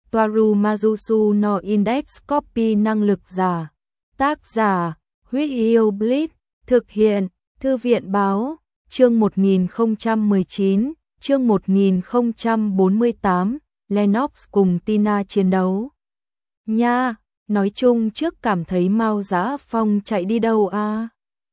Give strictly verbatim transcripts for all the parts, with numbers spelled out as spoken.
Toaru Majusu no Index Copy năng lực giả. Tác giả, Huyết Yêu Blitz, thực hiện, Thư viện báo, chương một nghìn không trăm mười chín, chương một nghìn không trăm bốn mươi tám, Lennox cùng Tina chiến đấu. Nha, nói chung trước cảm thấy Mao Dã Phong chạy đi đâu a?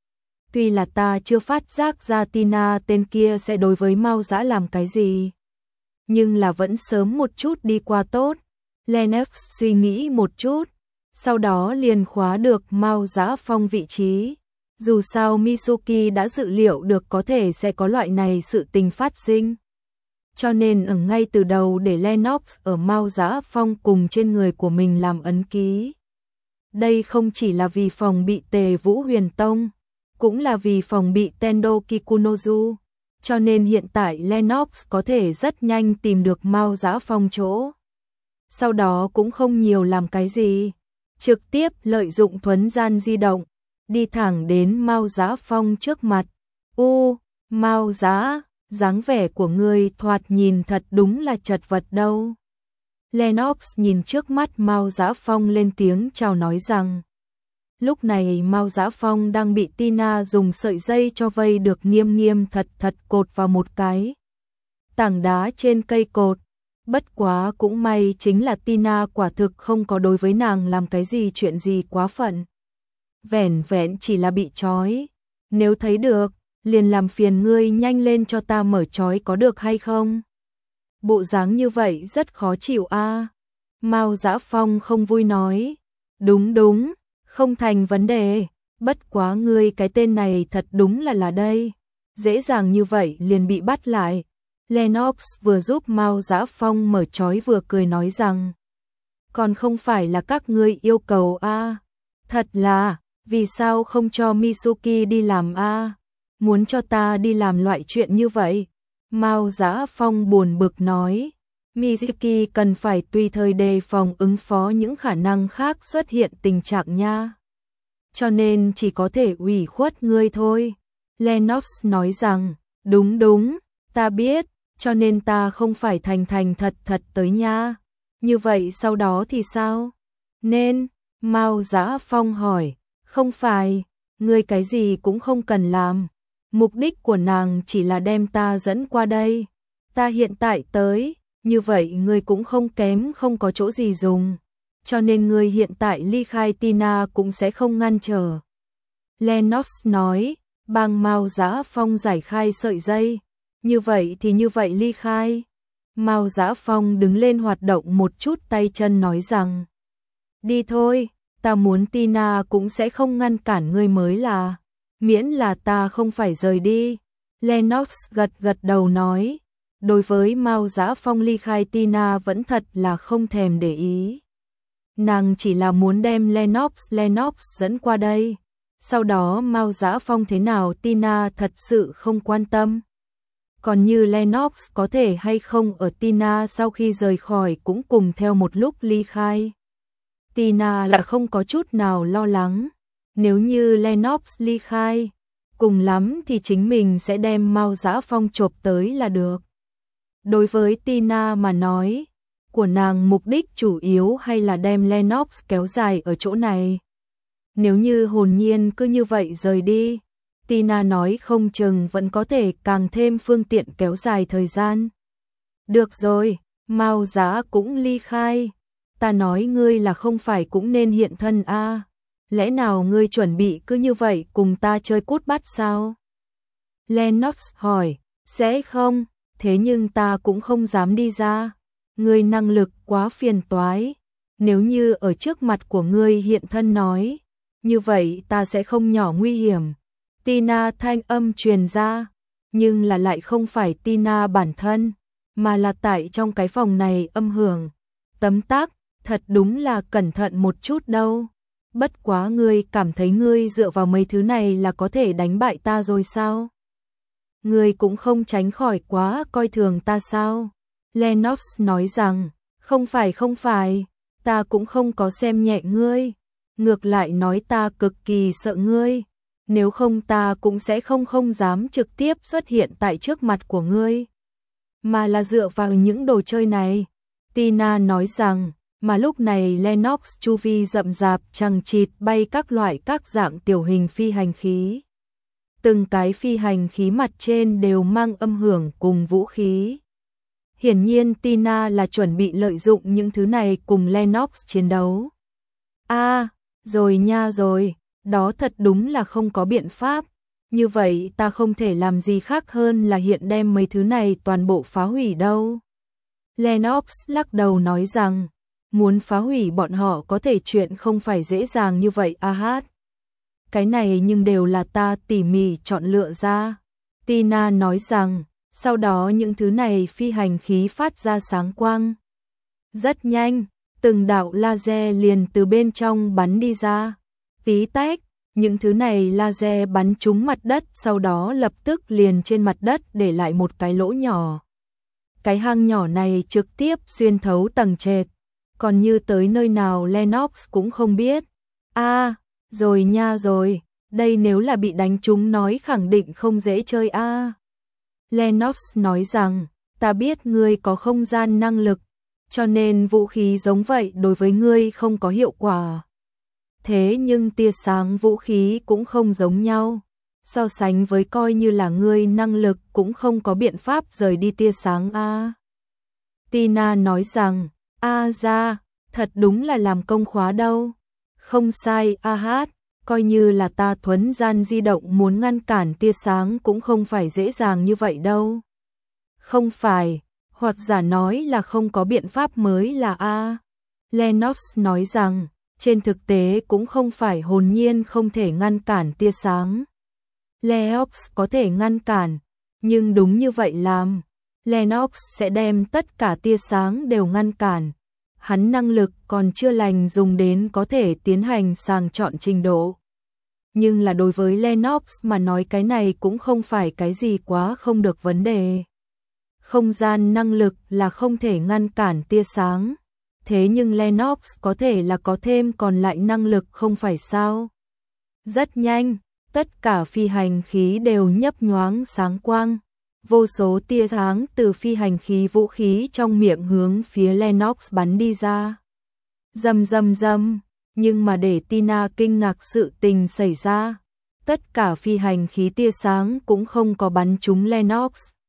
Tuy là ta chưa phát giác ra Tina tên kia sẽ đối với Mao Dã làm cái gì, nhưng là vẫn sớm một chút đi qua tốt. Lennox suy nghĩ một chút, sau đó liền khóa được Mao Dã Phong vị trí. Dù sao Mitsuki đã dự liệu được có thể sẽ có loại này sự tình phát sinh, cho nên ở ngay từ đầu để Lennox ở Mao Dã Phong cùng trên người của mình làm ấn ký. Đây không chỉ là vì phòng bị Tề Vũ Huyền Tông, cũng là vì phòng bị Tendo Kikunozu, cho nên hiện tại Lennox có thể rất nhanh tìm được Mao Dã Phong chỗ. Sau đó cũng không nhiều làm cái gì, trực tiếp lợi dụng thuấn gian di động, đi thẳng đến Mao Dã Phong trước mặt. U, Mao Dã, dáng vẻ của ngươi thoạt nhìn thật đúng là chật vật đâu. Lennox nhìn trước mắt Mao Dã Phong lên tiếng chào nói rằng. Lúc này Mao Dã Phong đang bị Tina dùng sợi dây cho vây được nghiêm nghiêm thật thật cột vào một cái tảng đá trên cây cột. Bất quá cũng may chính là Tina quả thực không có đối với nàng làm cái gì chuyện gì quá phận. Vẻn vẹn chỉ là bị trói. Nếu thấy được, liền làm phiền ngươi nhanh lên cho ta mở trói có được hay không? Bộ dáng như vậy rất khó chịu a. Mao Dã Phong không vui nói. Đúng đúng, không thành vấn đề. Bất quá ngươi cái tên này thật đúng là là đây. Dễ dàng như vậy liền bị bắt lại. Lennox vừa giúp Mao Dã Phong mở trói vừa cười nói rằng. Còn không phải là các ngươi yêu cầu a. Thật là, vì sao không cho Mitsuki đi làm a? Muốn cho ta đi làm loại chuyện như vậy? Mao Dã Phong buồn bực nói. Mitsuki cần phải tùy thời đề phòng ứng phó những khả năng khác xuất hiện tình trạng nha. Cho nên chỉ có thể ủy khuất ngươi thôi. Lennox nói rằng, đúng đúng, ta biết, cho nên ta không phải thành thành thật thật tới nha. Như vậy sau đó thì sao? Nên, Mao Dã Phong hỏi, không phải, ngươi cái gì cũng không cần làm. Mục đích của nàng chỉ là đem ta dẫn qua đây. Ta hiện tại tới, như vậy ngươi cũng không kém không có chỗ gì dùng. Cho nên ngươi hiện tại ly khai Tina cũng sẽ không ngăn trở. Lennox nói, bang Mao Dã Phong giải khai sợi dây. Như vậy thì như vậy ly khai. Mao Dã Phong đứng lên hoạt động một chút tay chân nói rằng. Đi thôi, ta muốn Tina cũng sẽ không ngăn cản ngươi mới là. Miễn là ta không phải rời đi. Lennox gật gật đầu nói. Đối với Mao Dã Phong ly khai Tina vẫn thật là không thèm để ý. Nàng chỉ là muốn đem Lennox Lennox dẫn qua đây. Sau đó Mao Dã Phong thế nào Tina thật sự không quan tâm. Còn như Lennox có thể hay không ở Tina sau khi rời khỏi cũng cùng theo một lúc ly khai. Tina là không có chút nào lo lắng. Nếu như Lennox ly khai, cùng lắm thì chính mình sẽ đem Mao Dã Phong chộp tới là được. Đối với Tina mà nói, của nàng mục đích chủ yếu hay là đem Lennox kéo dài ở chỗ này. Nếu như hồn nhiên cứ như vậy rời đi, Tina nói không chừng vẫn có thể càng thêm phương tiện kéo dài thời gian. Được rồi, Mao Dã cũng ly khai. Ta nói ngươi là không phải cũng nên hiện thân a? Lẽ nào ngươi chuẩn bị cứ như vậy cùng ta chơi cút bắt sao? Lennox hỏi, sẽ không, thế nhưng ta cũng không dám đi ra. Ngươi năng lực quá phiền toái. Nếu như ở trước mặt của ngươi hiện thân nói, như vậy ta sẽ không nhỏ nguy hiểm. Tina thanh âm truyền ra, nhưng là lại không phải Tina bản thân, mà là tại trong cái phòng này âm hưởng. Tấm tắc, thật đúng là cẩn thận một chút đâu. Bất quá ngươi cảm thấy ngươi dựa vào mấy thứ này là có thể đánh bại ta rồi sao? Ngươi cũng không tránh khỏi quá coi thường ta sao? Lennox nói rằng, không phải không phải, ta cũng không có xem nhẹ ngươi. Ngược lại nói ta cực kỳ sợ ngươi. Nếu không ta cũng sẽ không không dám trực tiếp xuất hiện tại trước mặt của ngươi. Mà là dựa vào những đồ chơi này. Tina nói rằng, mà lúc này Lennox chu vi rậm rạp chằng chịt bay các loại các dạng tiểu hình phi hành khí. Từng cái phi hành khí mặt trên đều mang âm hưởng cùng vũ khí. Hiển nhiên Tina là chuẩn bị lợi dụng những thứ này cùng Lennox chiến đấu. À, rồi nha rồi, đó thật đúng là không có biện pháp. Như vậy ta không thể làm gì khác hơn là hiện đem mấy thứ này toàn bộ phá hủy đâu. Lennox lắc đầu nói rằng, muốn phá hủy bọn họ có thể chuyện không phải dễ dàng như vậy a hát. Cái này nhưng đều là ta tỉ mỉ chọn lựa ra. Tina nói rằng, sau đó những thứ này phi hành khí phát ra sáng quang. Rất nhanh, từng đạo laser liền từ bên trong bắn đi ra. Tí tách, những thứ này laser bắn trúng mặt đất sau đó lập tức liền trên mặt đất để lại một cái lỗ nhỏ. Cái hang nhỏ này trực tiếp xuyên thấu tầng trệt. Còn như tới nơi nào Lennox cũng không biết. À, rồi nha rồi, đây nếu là bị đánh trúng nói khẳng định không dễ chơi a. À. Lennox nói rằng, ta biết ngươi có không gian năng lực, cho nên vũ khí giống vậy đối với ngươi không có hiệu quả. Thế nhưng tia sáng vũ khí cũng không giống nhau. So sánh với coi như là ngươi năng lực cũng không có biện pháp rời đi tia sáng a. À. Tina nói rằng, a à ra, thật đúng là làm công khóa đâu. Không sai a hát, coi như là ta thuấn gian di động muốn ngăn cản tia sáng cũng không phải dễ dàng như vậy đâu. Không phải, hoặc giả nói là không có biện pháp mới là a. Lennox nói rằng, trên thực tế cũng không phải hồn nhiên không thể ngăn cản tia sáng. Lennox có thể ngăn cản, nhưng đúng như vậy làm, Lennox sẽ đem tất cả tia sáng đều ngăn cản. Hắn năng lực còn chưa lành dùng đến có thể tiến hành sàng chọn trình độ. Nhưng là đối với Lennox mà nói cái này cũng không phải cái gì quá không được vấn đề. Không gian năng lực là không thể ngăn cản tia sáng. Thế nhưng Lennox có thể là có thêm còn lại năng lực không phải sao. Rất nhanh, tất cả phi hành khí đều nhấp nhoáng sáng quang. Vô số tia sáng từ phi hành khí vũ khí trong miệng hướng phía Lennox bắn đi ra. Rầm rầm rầm, nhưng mà để Tina kinh ngạc sự tình xảy ra. Tất cả phi hành khí tia sáng cũng không có bắn trúng Lennox.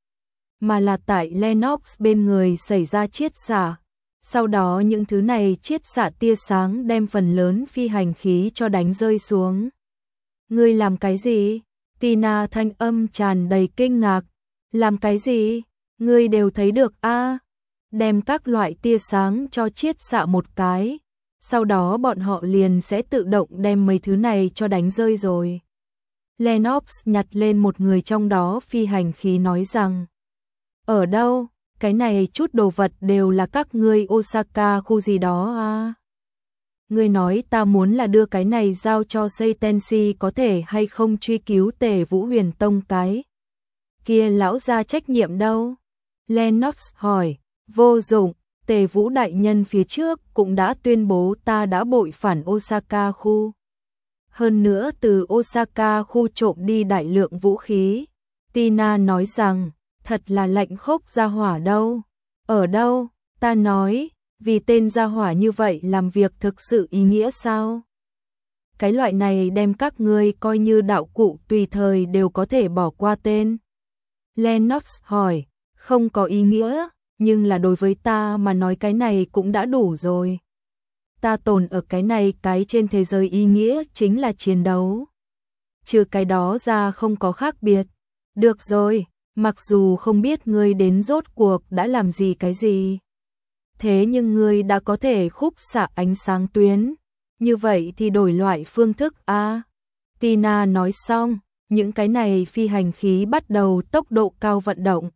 Mà là tại Lennox bên người xảy ra chiết xạ. Sau đó những thứ này chiết xạ tia sáng đem phần lớn phi hành khí cho đánh rơi xuống. Ngươi làm cái gì? Tina thanh âm tràn đầy kinh ngạc. Làm cái gì? Ngươi đều thấy được a? À? Đem các loại tia sáng cho chiết xạ một cái. Sau đó bọn họ liền sẽ tự động đem mấy thứ này cho đánh rơi rồi. Lennox nhặt lên một người trong đó phi hành khí nói rằng, ở đâu? Cái này chút đồ vật đều là các ngươi Osaka khu gì đó à? Ngươi nói ta muốn là đưa cái này giao cho Seitenshi có thể hay không truy cứu Tề Vũ Huyền Tông cái kia lão gia trách nhiệm đâu? Lennox hỏi, vô dụng, Tề Vũ đại nhân phía trước cũng đã tuyên bố ta đã bội phản Osaka khu. Hơn nữa từ Osaka khu trộm đi đại lượng vũ khí. Tina nói rằng, thật là lạnh khốc gia hỏa đâu. Ở đâu? Ta nói, vì tên gia hỏa như vậy làm việc thực sự ý nghĩa sao? Cái loại này đem các ngươi coi như đạo cụ tùy thời đều có thể bỏ qua tên. Lennox hỏi, không có ý nghĩa, nhưng là đối với ta mà nói cái này cũng đã đủ rồi. Ta tồn ở cái này cái trên thế giới ý nghĩa chính là chiến đấu. Trừ cái đó ra không có khác biệt. Được rồi, mặc dù không biết ngươi đến rốt cuộc đã làm gì cái gì. Thế nhưng ngươi đã có thể khúc xạ ánh sáng tuyến. Như vậy thì đổi loại phương thức a. À, Tina nói xong, những cái này phi hành khí bắt đầu tốc độ cao vận động.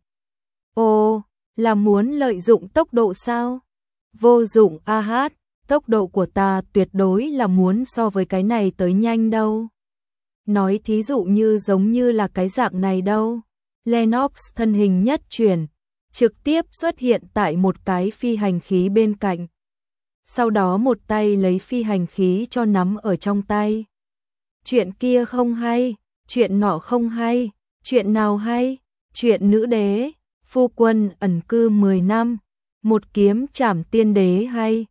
Ồ, là muốn lợi dụng tốc độ sao? Vô dụng a hát, tốc độ của ta tuyệt đối là muốn so với cái này tới nhanh đâu. Nói thí dụ như giống như là cái dạng này đâu. Lennox thân hình nhất chuyển, trực tiếp xuất hiện tại một cái phi hành khí bên cạnh. Sau đó một tay lấy phi hành khí cho nắm ở trong tay. Chuyện kia không hay, chuyện nọ không hay, chuyện nào hay, chuyện nữ đế, phu quân ẩn cư mười năm, một kiếm trảm tiên đế hay